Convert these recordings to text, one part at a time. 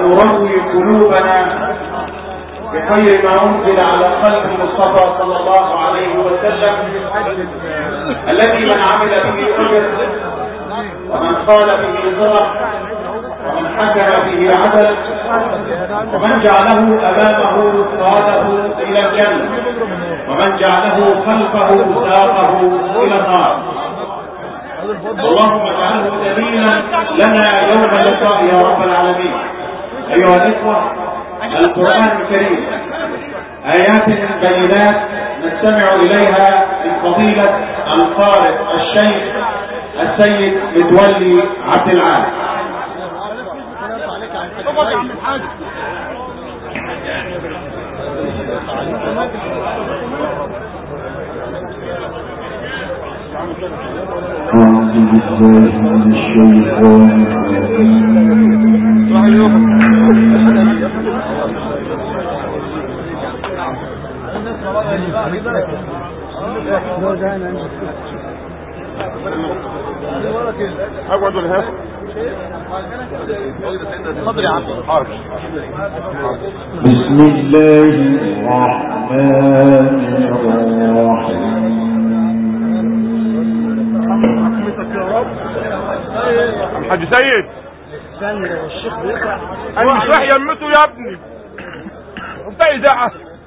ونروي قلوبنا بخير ما أنزل على قلب المصطفى صلى الله عليه وسلم، الذي من عمل به أجر، ومن قال به ضرر، ومن حكم به عدل، ومن جعله أمامه قاده إلى الجنة، ومن جعله خلفه ساقه إلى النار. اللهم اجعله دليلا لنا يوم اللقاء يا رب العالمين. أيها الإخوة، القرآن الكريم آيات بينات نستمع إليها من فضيلة القارئ الشيخ السيد متولي عبد العال. اقعد الهاف. بسم الله الرحمن الرحيم. الحاج سيد انا مش راح يمته يا ابني. انت اذاعه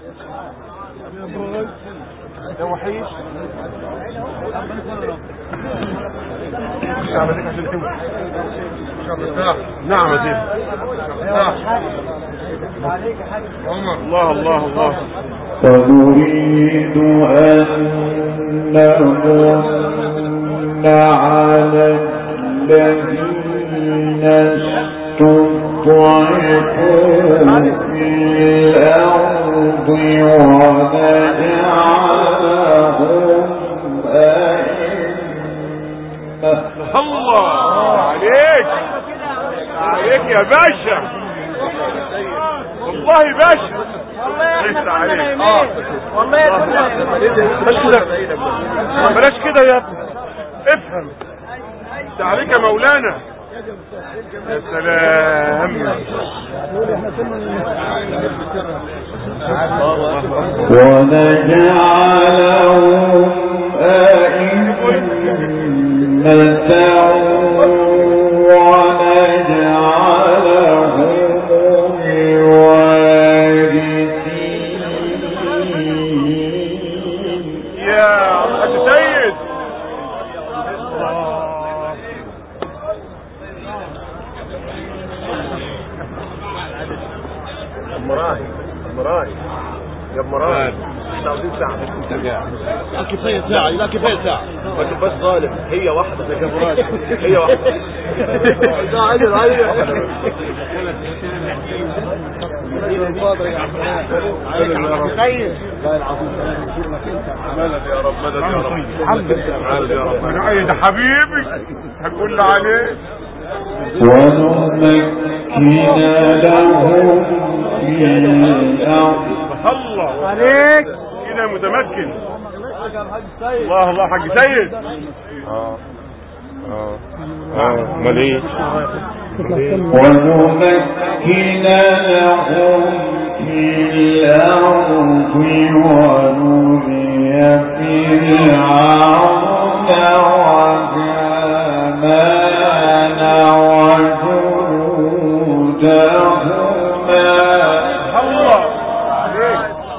يا وحيش عشان تموت. نعم يا سيدي. الله الله الله. فنريد أن نمن على الذين استضعفوا في الأرض ونجعلهم أئمة. الله عليك عليك يا باشا، والله باشا. ليس عليك والله بلاش كده يا ابني، افهم. انت عليك يا مولانا. يا سلام. ونجعلهم أئمة ونجعلهم الوارثين. يا حاج سيد مراي يا مراي. احنا عاوزين ساعة لا كفاية ساعة، لا كفاية ساعة. ما تبقاش ظالم، هي واحدة يا جمراج، هي واحدة. عايز مدد يا رب، مدد يا رب، مدد يا رب. ده حبيبي هتقول لي عليه. ونمكن لهم في الأرض. الله عليك كده متمكن. الله الله حاج سيد. امال ايه؟ ونمكن لهم في الأرض ونري فرعون وهامان وجنودهما. الله عليك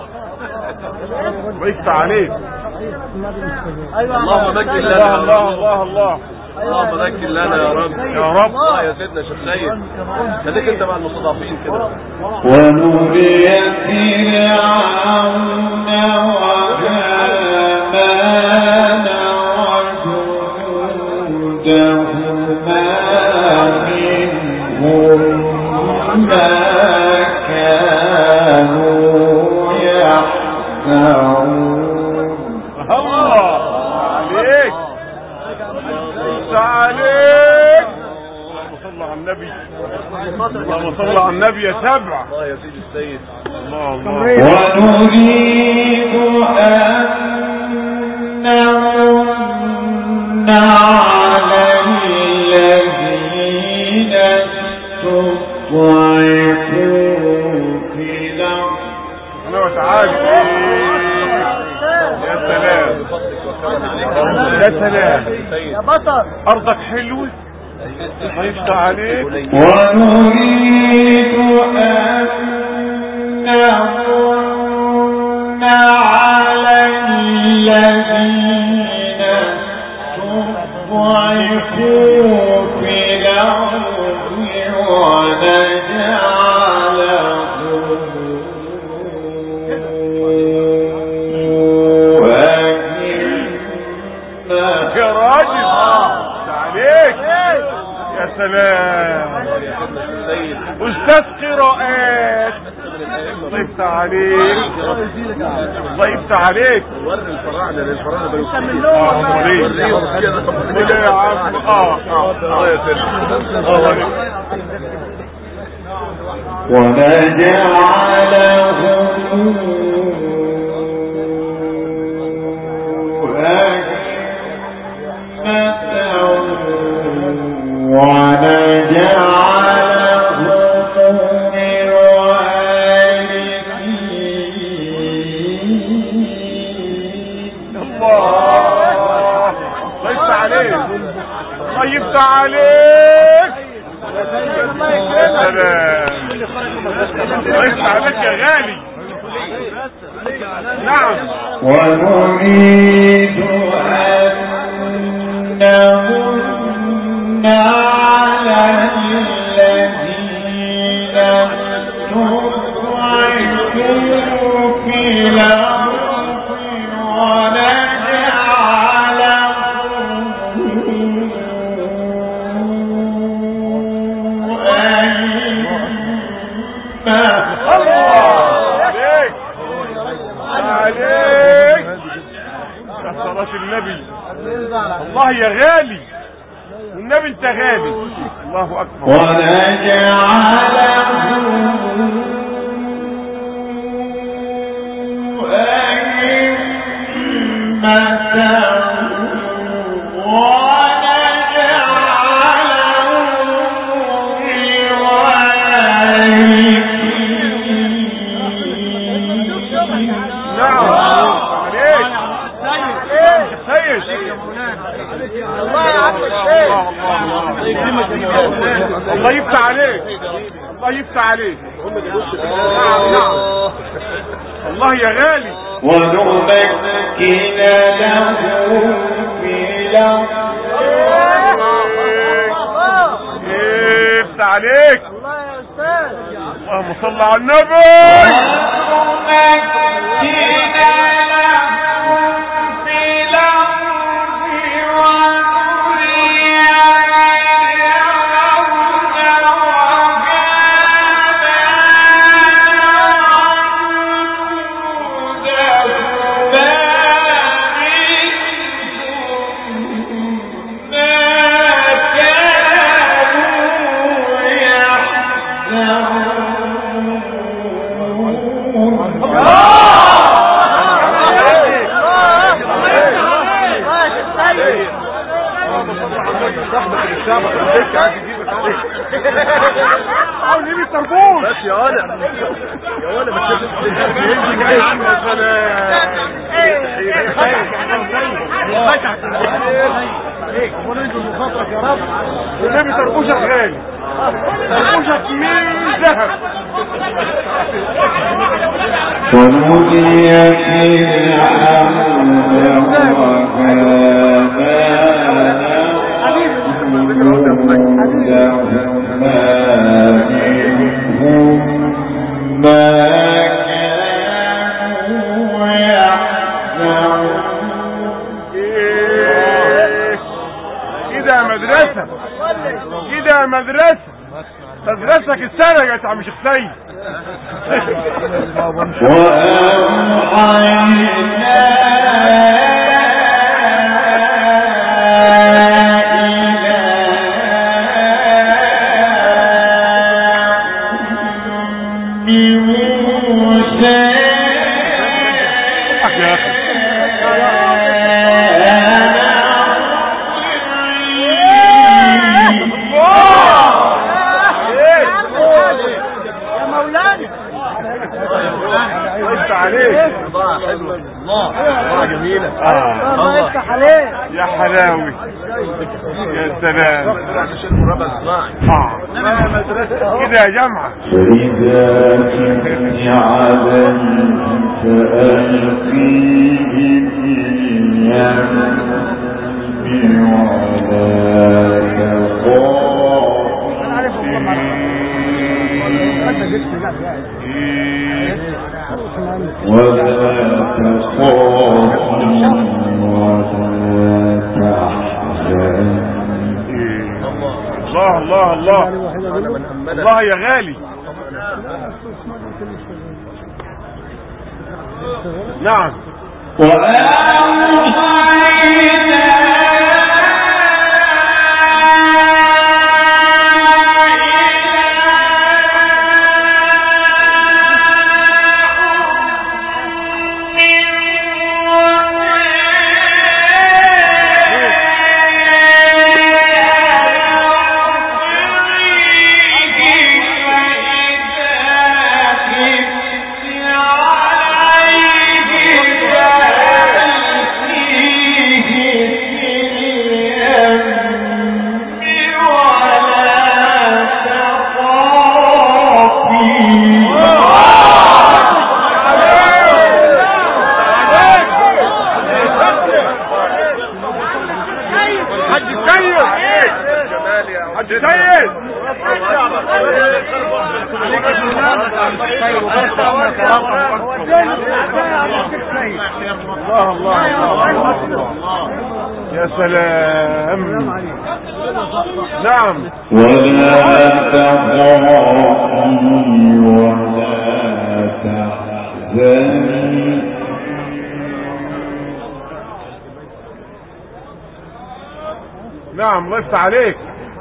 بيكت عليك. اللهم مجد لنا. الله الله الله. اللهم مجد لنا يا رب يا رب. يا سيدنا شيخ سيد، خليك انت مع المستضعفين كده. ونري فرعون وهامان وجنودهما منهم ما كانوا يحذرون. الله عليك عليك. اللهم صل على النبي، اللهم صل على النبي يا سبع. الله يا سيدي السيد. الله الله. ونريد أن نمن على الذين استضعفوا يا بطل ارضك حلوه الله يفتح عليك. ونريد أن نمن على الذين استضعفوا في الأرض سلام استاذ قراءات الله يفتح عليك الله يفتح عليك. وري الفراعنه للفراعنه بلوك يا عم الله يسلمك. ونجعلهم عليك الله عليك يا غالي. نعم ونريد أن نمن على الذين استضعفوا في الأرض النبي. الله يا غالي والنبي انت غالي. الله اكبر. الله يفتح عليك الله يفتح عليك. الله يا غالي. ونمكن له في الأرض يفتح عليك. اللهم صل على النبي. بس يا ولا ما يا رب والنبي تربوشك غالي تربوشك من ذهب. ونودي كده مدرسك السنة يا عم شيخ سيد. الله جميلة. الله يفتح عليك يا حلاوي. سلام. كده يا جماعة. فإذا كنت عليك فألقيه في اليم ولا الله الله الله يا غالي. نعم. يا سلام. نعم. ولا تخافي ولا تحزني. نعم. الله يفتح عليك.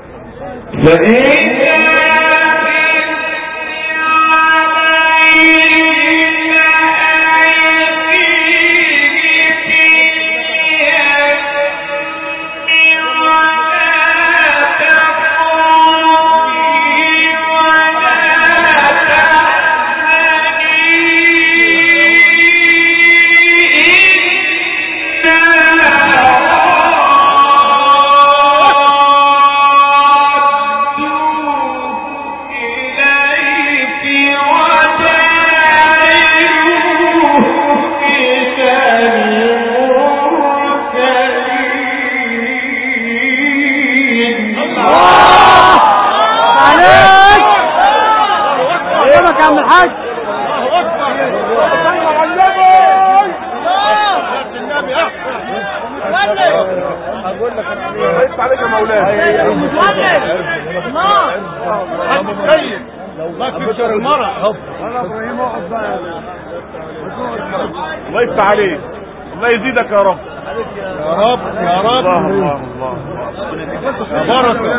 الله يفتح عليك. الله يزيدك يا رب. يا رب يا رب. الله الله الله. بركة.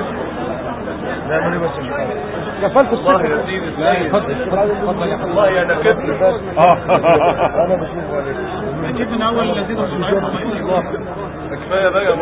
كفلت الله يزيد. الله يا نكبني. انا بشوف عليك. نجيب من اول الذين كفايه بقى يا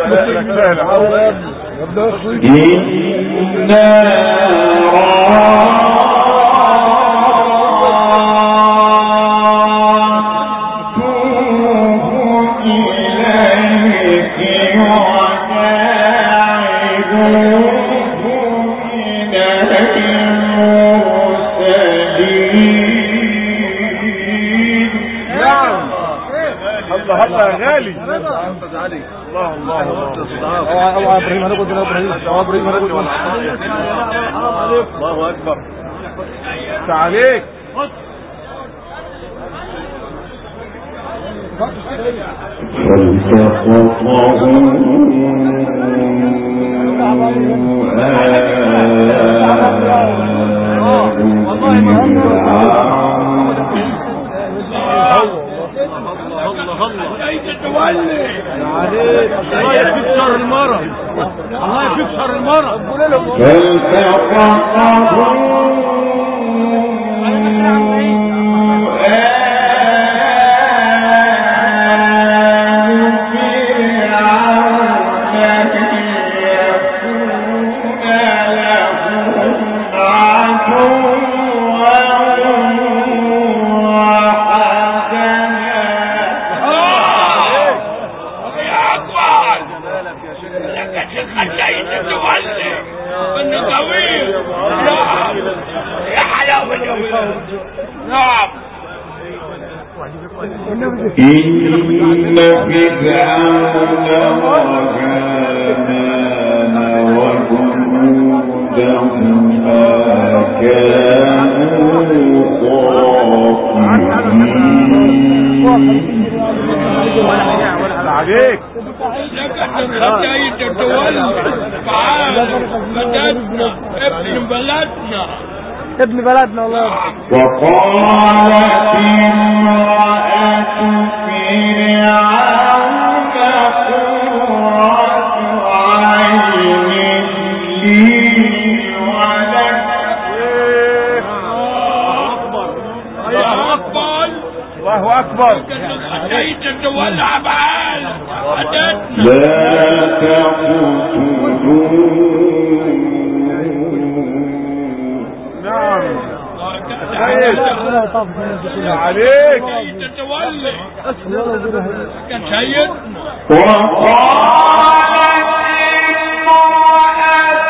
هلا يا غالي. الله الله اوعى ابراهيم هنقول يا ابراهيم. ابراهيم هنقول الله اكبر. عليك. الله يكفيك شر المرض. الله يكفيك شر المرض. يا شيخ نعم. إن فرعون وهامان وجنودهما كانوا خاطئين. عليك حتى يتولى فعال بلدنا ابن بلدنا ابن بلدنا والله. وقالت امرأة فرعون قرة عين لي ولك. الله أكبر الله أكبر. حتى يتولى فعال بلدنا. لا تقتلوه. نعم عليك تتولي كان سيدنا. وقالت امرأة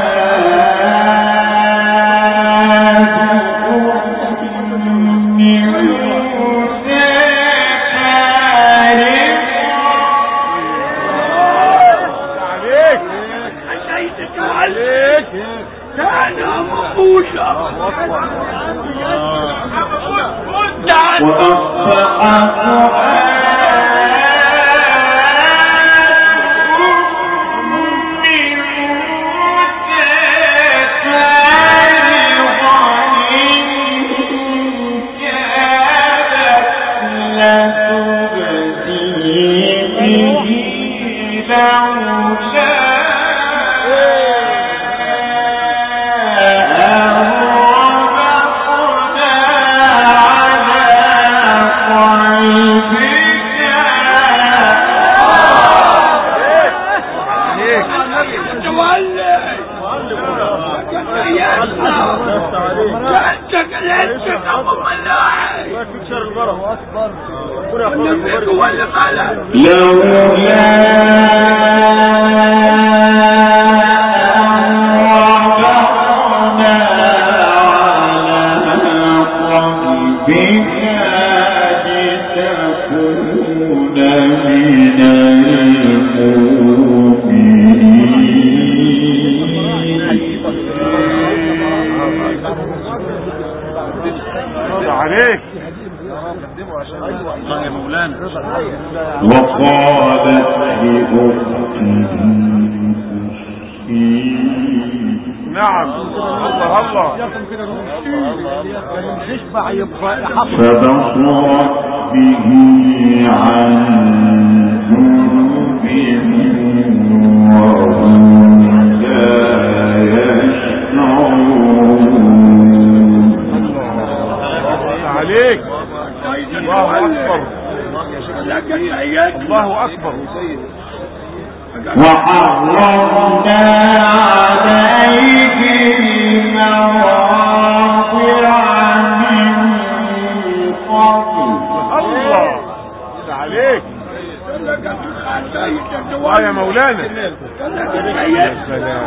وأصبحت موسى فبصرت به عن جنوبهم وهم لا يشعرون. عليك. الله أكبر. الله أكبر. وحرمنا عليه المواضع من قبل. الله عليك. يا مولانا. يا سلام.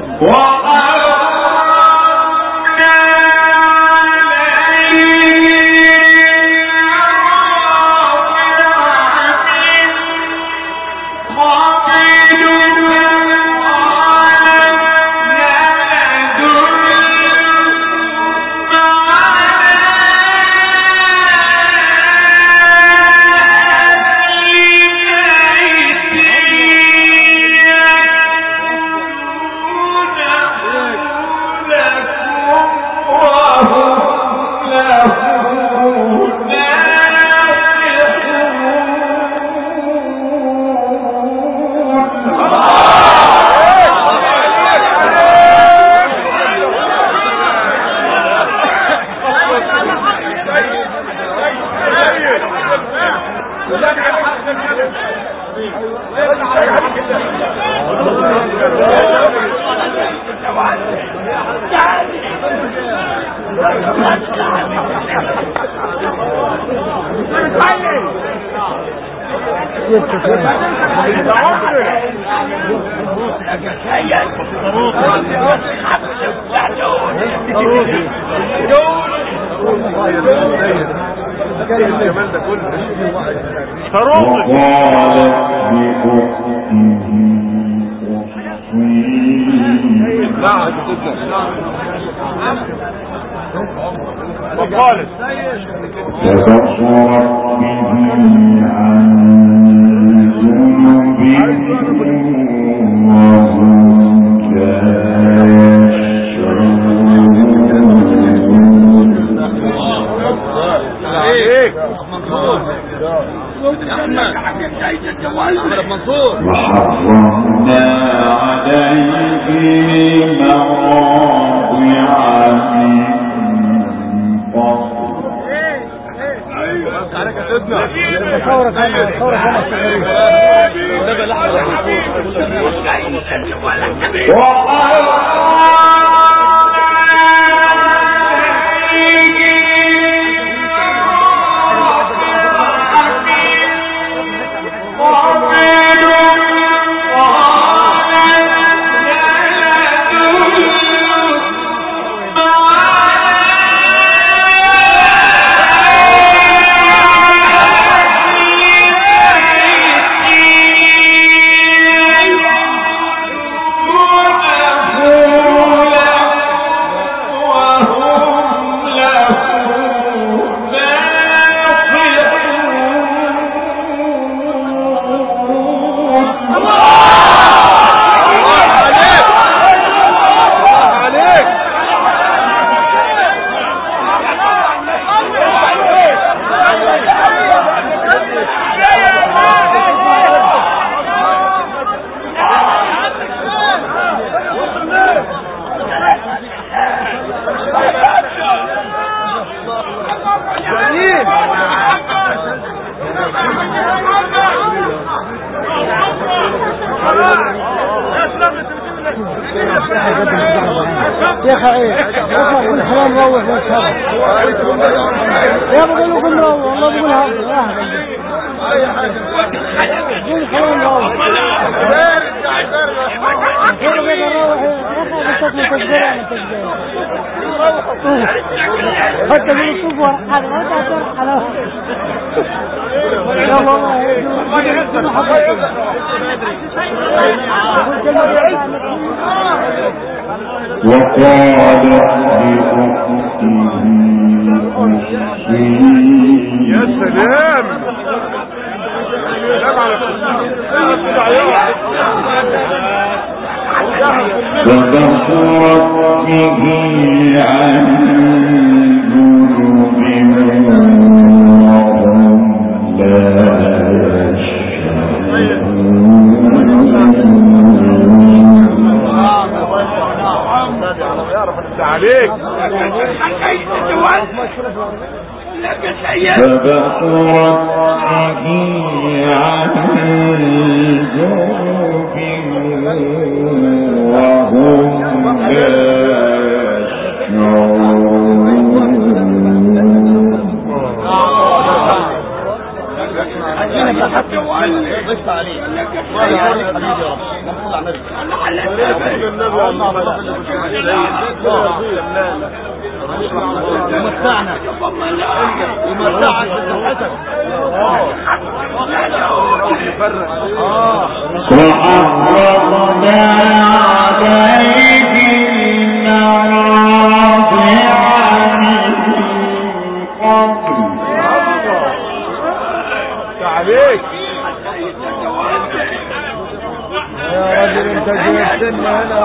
وقالت فبصرت به عن جنوبهم وهم لا يشعرون. وحرمنا عليه مواضع من قبل. الحلال روح واشهد يا بقول لكم روح والله بقول هذا قول خلال روح حتى من الصبح هذا ما تعرف حلاوة يا والله وقال يا سلام سلام على فبصرت به عن جنوبهم وهم لا يشعرون عليك فبصرت به عن جنوبهم وهم لا ومتعنا وحرمنا عليك المراضع من قبل عليك يا راجل انت جبتنا هنا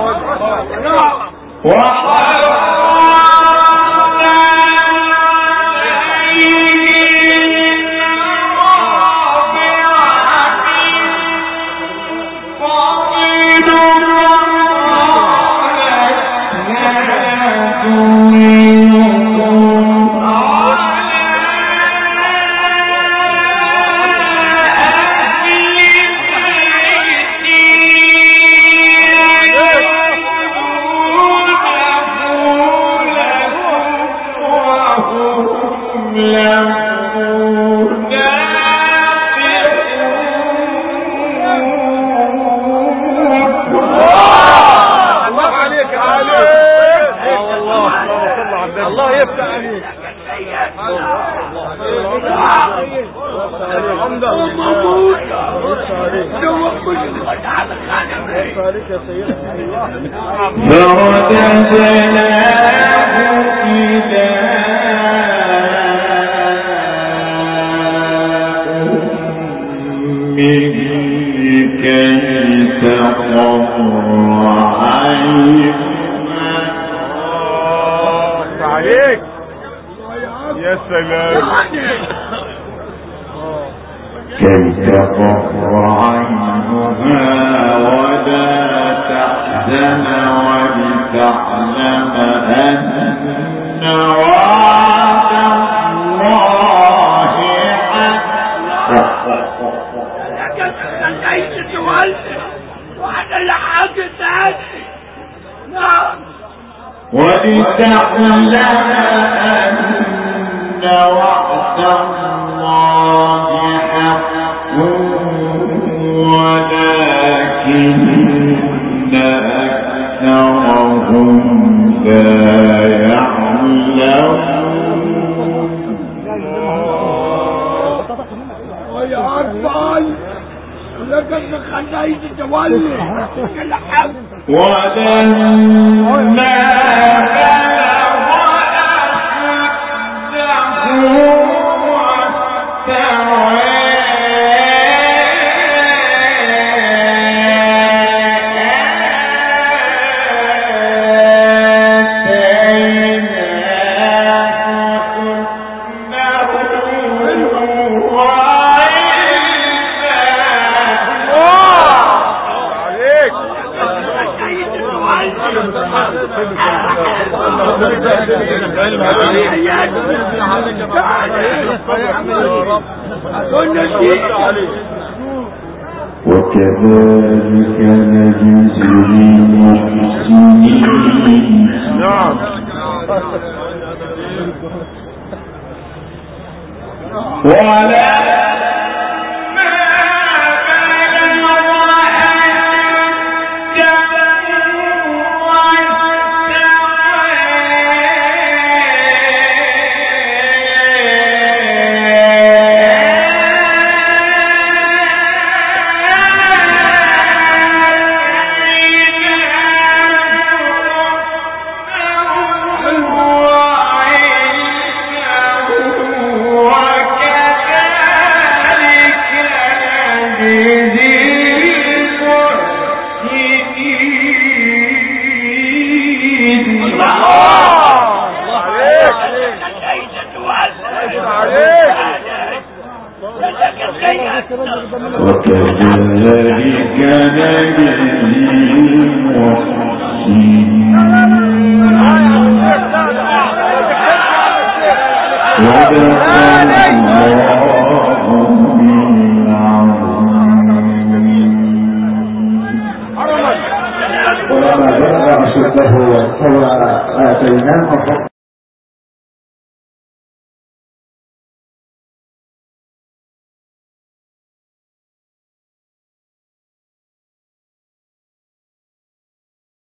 وكذلك نجزي المحسنين. نعم ولما بلغ أشده واستوى آتيناه